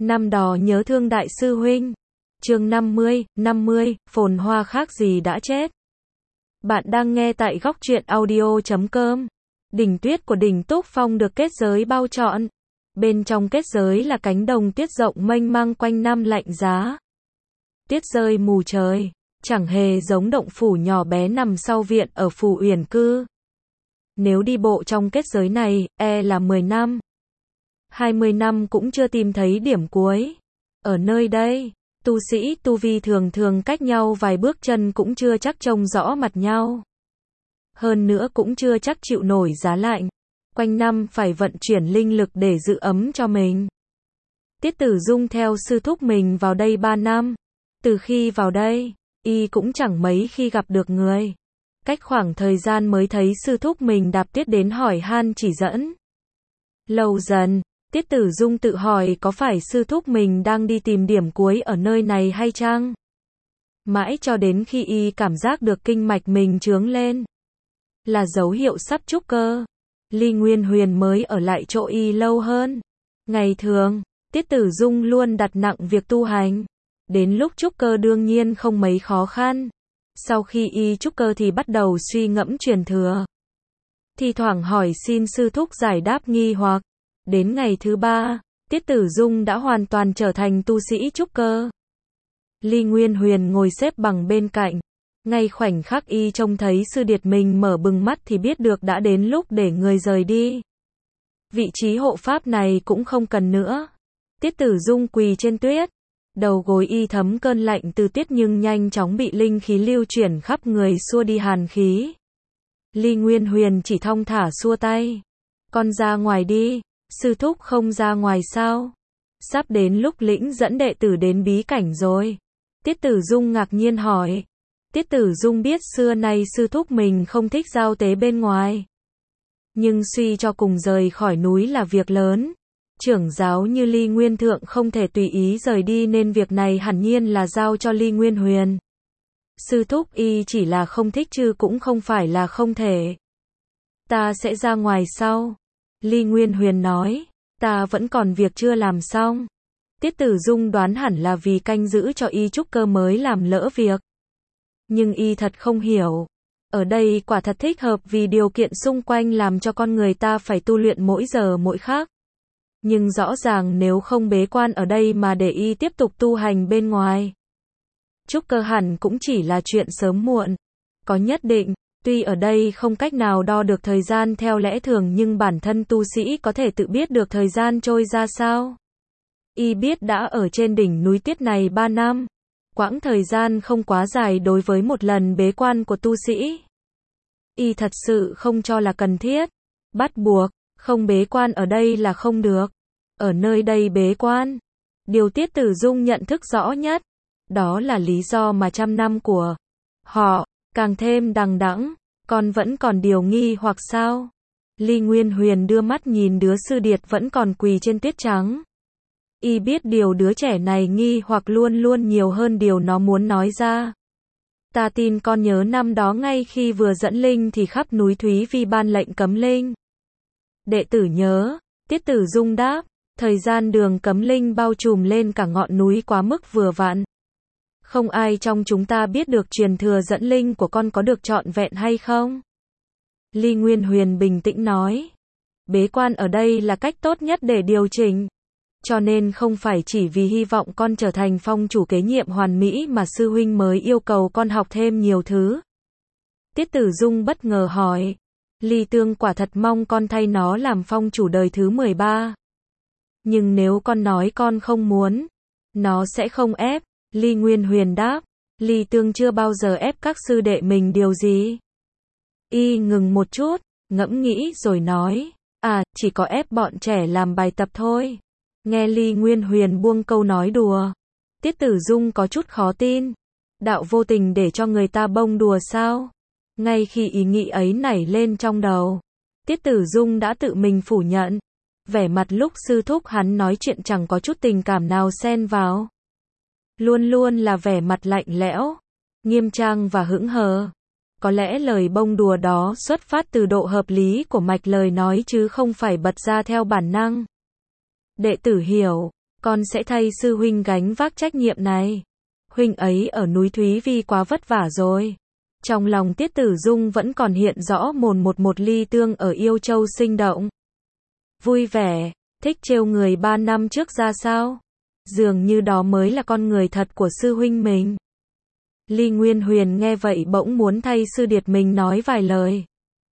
Năm đó nhớ thương đại sư huynh. Chương 50, phồn hoa khác gì đã chết. Bạn đang nghe tại góc truyện audio.com. Đỉnh tuyết của đỉnh Túc Phong được kết giới bao trọn. Bên trong kết giới là cánh đồng tuyết rộng mênh mang quanh năm lạnh giá. Tuyết rơi mù trời, chẳng hề giống động phủ nhỏ bé nằm sau viện ở phủ Uyển Cư. Nếu đi bộ trong kết giới này, là 10 năm. 20 năm cũng chưa tìm thấy điểm cuối. Ở nơi đây, tu sĩ tu vi thường thường cách nhau vài bước chân cũng chưa chắc trông rõ mặt nhau. Hơn nữa cũng chưa chắc chịu nổi giá lạnh. Quanh năm phải vận chuyển linh lực để giữ ấm cho mình. Tiết Tử Dung theo sư thúc mình vào đây 3 năm. Từ khi vào đây, y cũng chẳng mấy khi gặp được người. Cách khoảng thời gian mới thấy sư thúc mình đạp tuyết đến hỏi han chỉ dẫn. Lâu dần, Tiết Tử Dung tự hỏi có phải sư thúc mình đang đi tìm điểm cuối ở nơi này hay chăng? Mãi cho đến khi y cảm giác được kinh mạch mình chướng lên. Là dấu hiệu sắp trúc cơ. Ly Nguyên Huyền mới ở lại chỗ y lâu hơn. Ngày thường, Tiết Tử Dung luôn đặt nặng việc tu hành. Đến lúc trúc cơ đương nhiên không mấy khó khăn. Sau khi y trúc cơ thì bắt đầu suy ngẫm truyền thừa. Thì thoảng hỏi xin sư thúc giải đáp nghi hoặc. Đến ngày thứ 3, Tiết Tử Dung đã hoàn toàn trở thành tu sĩ trúc cơ. Ly Nguyên Huyền ngồi xếp bằng bên cạnh. Ngay khoảnh khắc y trông thấy sư điệt mình mở bừng mắt thì biết được đã đến lúc để người rời đi. Vị trí hộ pháp này cũng không cần nữa. Tiết Tử Dung quỳ trên tuyết. Đầu gối y thấm cơn lạnh từ tuyết nhưng nhanh chóng bị linh khí lưu chuyển khắp người xua đi hàn khí. Ly Nguyên Huyền chỉ thong thả xua tay. Con ra ngoài đi. Sư thúc không ra ngoài sao? Sắp đến lúc lĩnh dẫn đệ tử đến bí cảnh rồi. Tiết Tử Dung ngạc nhiên hỏi. Tiết Tử Dung biết xưa nay sư thúc mình không thích giao tế bên ngoài. Nhưng suy cho cùng rời khỏi núi là việc lớn. Trưởng giáo như Ly Nguyên Thượng không thể tùy ý rời đi nên việc này hẳn nhiên là giao cho Ly Nguyên Huyền. Sư thúc y chỉ là không thích chứ cũng không phải là không thể. Ta sẽ ra ngoài sau. Ly Nguyên Huyền nói, ta vẫn còn việc chưa làm xong. Tiết Tử Dung đoán hẳn là vì canh giữ cho y trúc cơ mới làm lỡ việc. Nhưng y thật không hiểu. Ở đây quả thật thích hợp vì điều kiện xung quanh làm cho con người ta phải tu luyện mỗi giờ mỗi khác. Nhưng rõ ràng nếu không bế quan ở đây mà để y tiếp tục tu hành bên ngoài. Trúc cơ hẳn cũng chỉ là chuyện sớm muộn. Có nhất định. Tuy ở đây không cách nào đo được thời gian theo lẽ thường nhưng bản thân tu sĩ có thể tự biết được thời gian trôi ra sao. Y biết đã ở trên đỉnh núi tuyết này 3 năm. Quãng thời gian không quá dài đối với một lần bế quan của tu sĩ. Y thật sự không cho là cần thiết. Bắt buộc, không bế quan ở đây là không được. Ở nơi đây bế quan. Điều Tiết Tử Dung nhận thức rõ nhất. Đó là lý do mà trăm năm của họ càng thêm đằng đẵng. Con vẫn còn điều nghi hoặc sao? Ly Nguyên Huyền đưa mắt nhìn đứa sư điệt vẫn còn quỳ trên tuyết trắng. Y biết điều đứa trẻ này nghi hoặc luôn luôn nhiều hơn điều nó muốn nói ra. Ta tin con nhớ năm đó ngay khi vừa dẫn linh thì khắp núi Thúy Vi ban lệnh cấm linh. Đệ tử nhớ, Tiết Tử Dung đáp, thời gian đường cấm linh bao trùm lên cả ngọn núi quá mức vừa vặn. Không ai trong chúng ta biết được truyền thừa dẫn linh của con có được trọn vẹn hay không? Ly Nguyên Huyền bình tĩnh nói. Bế quan ở đây là cách tốt nhất để điều chỉnh. Cho nên không phải chỉ vì hy vọng con trở thành phong chủ kế nhiệm hoàn mỹ mà sư huynh mới yêu cầu con học thêm nhiều thứ. Tiết Tử Dung bất ngờ hỏi. Ly Tương quả thật mong con thay nó làm phong chủ đời thứ 13. Nhưng nếu con nói con không muốn, nó sẽ không ép. Ly Nguyên Huyền đáp, Ly Tương chưa bao giờ ép các sư đệ mình điều gì. Y ngừng một chút, ngẫm nghĩ rồi nói, chỉ có ép bọn trẻ làm bài tập thôi. Nghe Ly Nguyên Huyền buông câu nói đùa. Tiết Tử Dung có chút khó tin. Đạo vô tình để cho người ta bông đùa sao? Ngay khi ý nghĩ ấy nảy lên trong đầu, Tiết Tử Dung đã tự mình phủ nhận. Vẻ mặt lúc sư thúc hắn nói chuyện chẳng có chút tình cảm nào xen vào. Luôn luôn là vẻ mặt lạnh lẽo, nghiêm trang và hững hờ. Có lẽ lời bông đùa đó xuất phát từ độ hợp lý của mạch lời nói chứ không phải bật ra theo bản năng. Đệ tử hiểu, Con sẽ thay sư huynh gánh vác trách nhiệm này. Huynh ấy ở núi Thúy Vi quá vất vả rồi. Trong lòng Tiết Tử Dung vẫn còn hiện rõ một Ly Tương ở Yêu Châu sinh động. Vui vẻ, thích trêu người 3 năm trước ra sao? Dường như đó mới là con người thật của sư huynh mình. Ly Nguyên Huyền nghe vậy bỗng muốn thay sư điệt mình nói vài lời.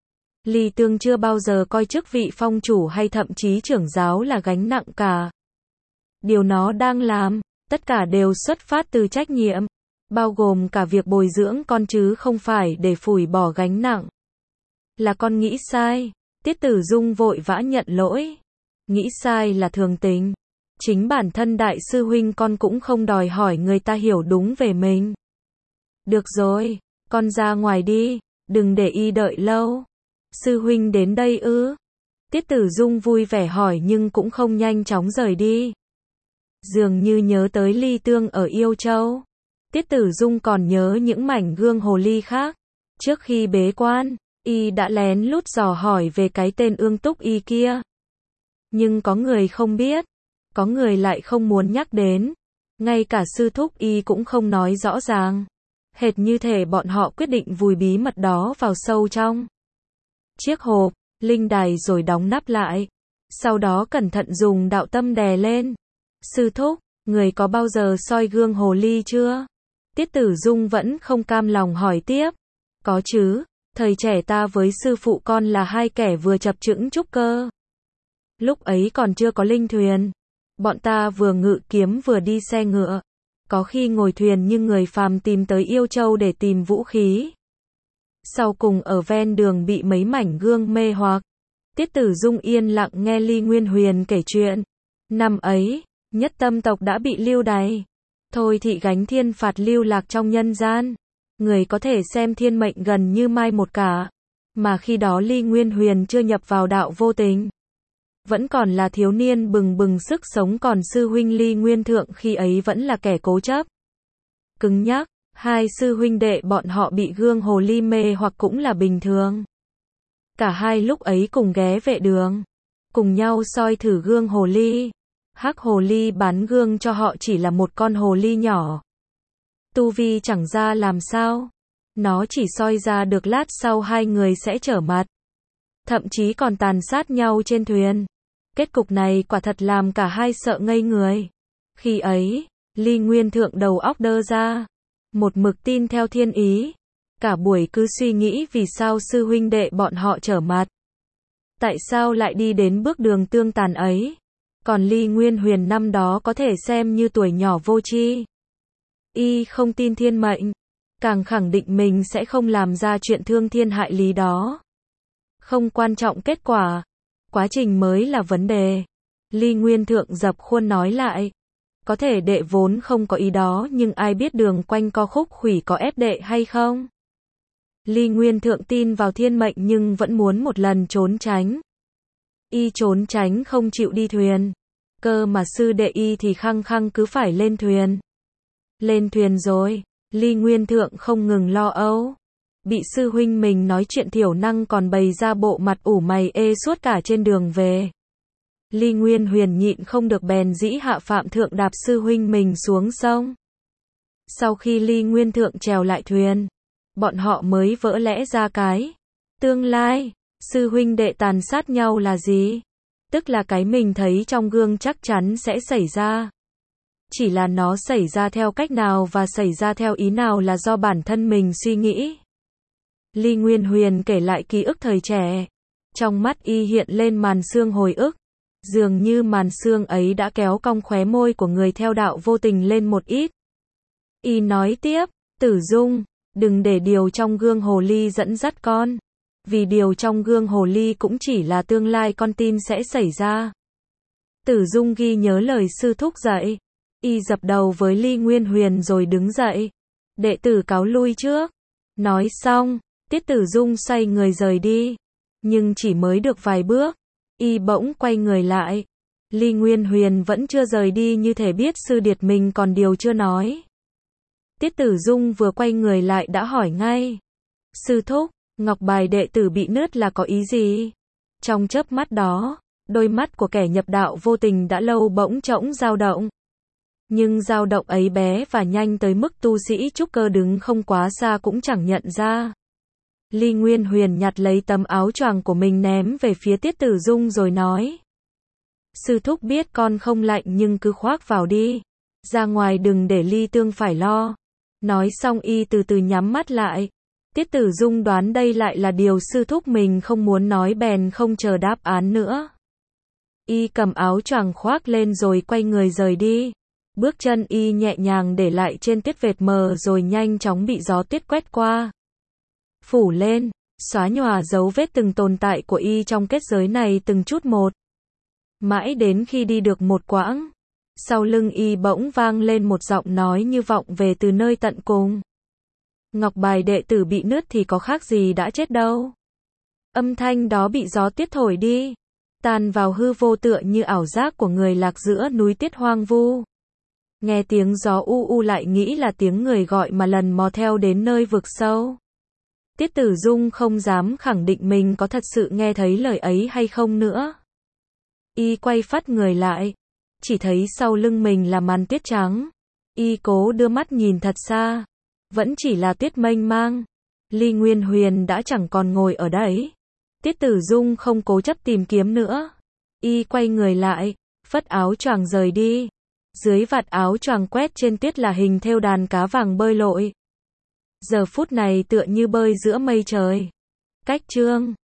Ly Tương chưa bao giờ coi chức vị phong chủ hay thậm chí trưởng giáo là gánh nặng cả. Điều nó đang làm, tất cả đều xuất phát từ trách nhiệm, bao gồm cả việc bồi dưỡng con chứ không phải để phủi bỏ gánh nặng. Là con nghĩ sai. Tiết Tử Dung vội vã nhận lỗi. Nghĩ sai là thường tình. Chính bản thân đại sư huynh con cũng không đòi hỏi người ta hiểu đúng về mình. Được rồi, con ra ngoài đi, đừng để y đợi lâu. Sư huynh đến đây ư? Tiết Tử Dung vui vẻ hỏi nhưng cũng không nhanh chóng rời đi. Dường như nhớ tới Ly Tương ở Yêu Châu. Tiết Tử Dung còn nhớ những mảnh gương hồ ly khác. Trước khi bế quan, y đã lén lút dò hỏi về cái tên Ương Túc Y kia. Nhưng có người không biết, có người lại không muốn nhắc đến. Ngay cả sư thúc y cũng không nói rõ ràng. Hệt như thể bọn họ quyết định vùi bí mật đó vào sâu trong chiếc hộp, linh đài rồi đóng nắp lại. Sau đó cẩn thận dùng đạo tâm đè lên. Sư thúc, người có bao giờ soi gương hồ ly chưa? Tiết Tử Dung vẫn không cam lòng hỏi tiếp. Có chứ, thời trẻ ta với sư phụ con là hai kẻ vừa chập chững trúc cơ. Lúc ấy còn chưa có linh thuyền. Bọn ta vừa ngự kiếm vừa đi xe ngựa. Có khi ngồi thuyền như người phàm tìm tới Yêu Châu để tìm vũ khí. Sau cùng ở ven đường bị mấy mảnh gương mê hoặc. Tiết Tử Dung yên lặng nghe Ly Nguyên Huyền kể chuyện. Năm ấy, Nhất Tâm tộc đã bị lưu đày. Thôi thị gánh thiên phạt lưu lạc trong nhân gian. Người có thể xem thiên mệnh gần như mai một cả. Mà khi đó Ly Nguyên Huyền chưa nhập vào đạo vô tình. Vẫn còn là thiếu niên bừng bừng sức sống, còn sư huynh Ly Nguyên Thượng khi ấy vẫn là kẻ cố chấp. Cứng nhắc, hai sư huynh đệ bọn họ bị gương hồ ly mê hoặc cũng là bình thường. Cả hai lúc ấy cùng ghé vệ đường. Cùng nhau soi thử gương hồ ly. Hắc hồ ly bán gương cho họ chỉ là một con hồ ly nhỏ. Tu vi chẳng ra làm sao. Nó chỉ soi ra được lát sau hai người sẽ trở mặt. Thậm chí còn tàn sát nhau trên thuyền. Kết cục này quả thật làm cả hai sợ ngây người. Khi ấy, Ly Nguyên Thượng đầu óc đơ ra. Một mực tin theo thiên ý. Cả buổi cứ suy nghĩ vì sao sư huynh đệ bọn họ trở mặt. Tại sao lại đi đến bước đường tương tàn ấy. Còn Ly Nguyên Huyền năm đó có thể xem như tuổi nhỏ vô tri. Y không tin thiên mệnh. Càng khẳng định mình sẽ không làm ra chuyện thương thiên hại lý đó. Không quan trọng kết quả. Quá trình mới là vấn đề. Ly Nguyên Thượng dập khuôn nói lại. Có thể đệ vốn không có ý đó, nhưng ai biết đường quanh co khúc khuỷu có ép đệ hay không? Ly Nguyên Thượng tin vào thiên mệnh nhưng vẫn muốn một lần trốn tránh. Y trốn tránh không chịu đi thuyền. Cơ mà sư đệ y thì khăng khăng cứ phải lên thuyền. Lên thuyền rồi, Ly Nguyên Thượng không ngừng lo âu. Bị sư huynh mình nói chuyện thiểu năng còn bày ra bộ mặt ủ mày ê suốt cả trên đường về. Ly Nguyên Huyền nhịn không được bèn dĩ hạ phạm thượng đạp sư huynh mình xuống sông. Sau khi Ly Nguyên Thượng trèo lại thuyền, bọn họ mới vỡ lẽ ra cái tương lai, sư huynh đệ tàn sát nhau là gì? Tức là cái mình thấy trong gương chắc chắn sẽ xảy ra. Chỉ là nó xảy ra theo cách nào và xảy ra theo ý nào là do bản thân mình suy nghĩ. Ly Nguyên Huyền kể lại ký ức thời trẻ. Trong mắt y hiện lên màn sương hồi ức. Dường như màn sương ấy đã kéo cong khóe môi của người theo đạo vô tình lên một ít. Y nói tiếp, Tử Dung, đừng để điều trong gương hồ ly dẫn dắt con. Vì điều trong gương hồ ly cũng chỉ là tương lai con tin sẽ xảy ra. Tử Dung ghi nhớ lời sư thúc dạy. Y dập đầu với Ly Nguyên Huyền rồi đứng dậy. Đệ tử cáo lui trước. Nói xong, Tiết Tử Dung xoay người rời đi. Nhưng chỉ mới được vài bước, y bỗng quay người lại. Ly Nguyên Huyền vẫn chưa rời đi như thể biết sư điệt mình còn điều chưa nói. Tiết Tử Dung vừa quay người lại đã hỏi ngay. Sư thúc, ngọc bài đệ tử bị nứt là có ý gì? Trong chớp mắt đó, Đôi mắt của kẻ nhập đạo vô tình đã lâu bỗng trỗng dao động. Nhưng dao động ấy bé và nhanh tới mức tu sĩ trúc cơ đứng không quá xa cũng chẳng nhận ra. Ly Nguyên Huyền nhặt lấy tấm áo choàng của mình ném về phía Tiết Tử Dung rồi nói. Sư thúc biết con không lạnh nhưng cứ khoác vào đi. Ra ngoài đừng để Ly Tương phải lo. Nói xong y từ từ nhắm mắt lại. Tiết Tử Dung đoán đây lại là điều sư thúc mình không muốn nói bèn không chờ đáp án nữa. Y cầm áo choàng khoác lên rồi quay người rời đi. Bước chân y nhẹ nhàng để lại trên tuyết vệt mờ rồi nhanh chóng bị gió tuyết quét qua. Phủ lên, xóa nhòa dấu vết từng tồn tại của y trong kết giới này từng chút một. Mãi đến khi đi được một quãng, sau lưng y bỗng vang lên một giọng nói như vọng về từ nơi tận cùng. Ngọc bài đệ tử bị nứt thì có khác gì đã chết đâu. Âm thanh đó bị gió tuyết thổi đi, tan vào hư vô tựa như ảo giác của người lạc giữa núi tuyết hoang vu. Nghe tiếng gió u u lại nghĩ là tiếng người gọi mà lần mò theo đến nơi vực sâu. Tiết Tử Dung không dám khẳng định mình có thật sự nghe thấy lời ấy hay không nữa. Y quay phắt người lại, chỉ thấy sau lưng mình là màn tuyết trắng. Y cố đưa mắt nhìn thật xa, vẫn chỉ là tuyết mênh mang. Ly Nguyên Huyền đã chẳng còn ngồi ở đấy. Tiết Tử Dung không cố chấp tìm kiếm nữa. Y quay người lại, phất áo choàng rời đi. Dưới vạt áo choàng quét trên tuyết là hình thêu đàn cá vàng bơi lội. Giờ phút này tựa như bơi giữa mây trời. Cách chương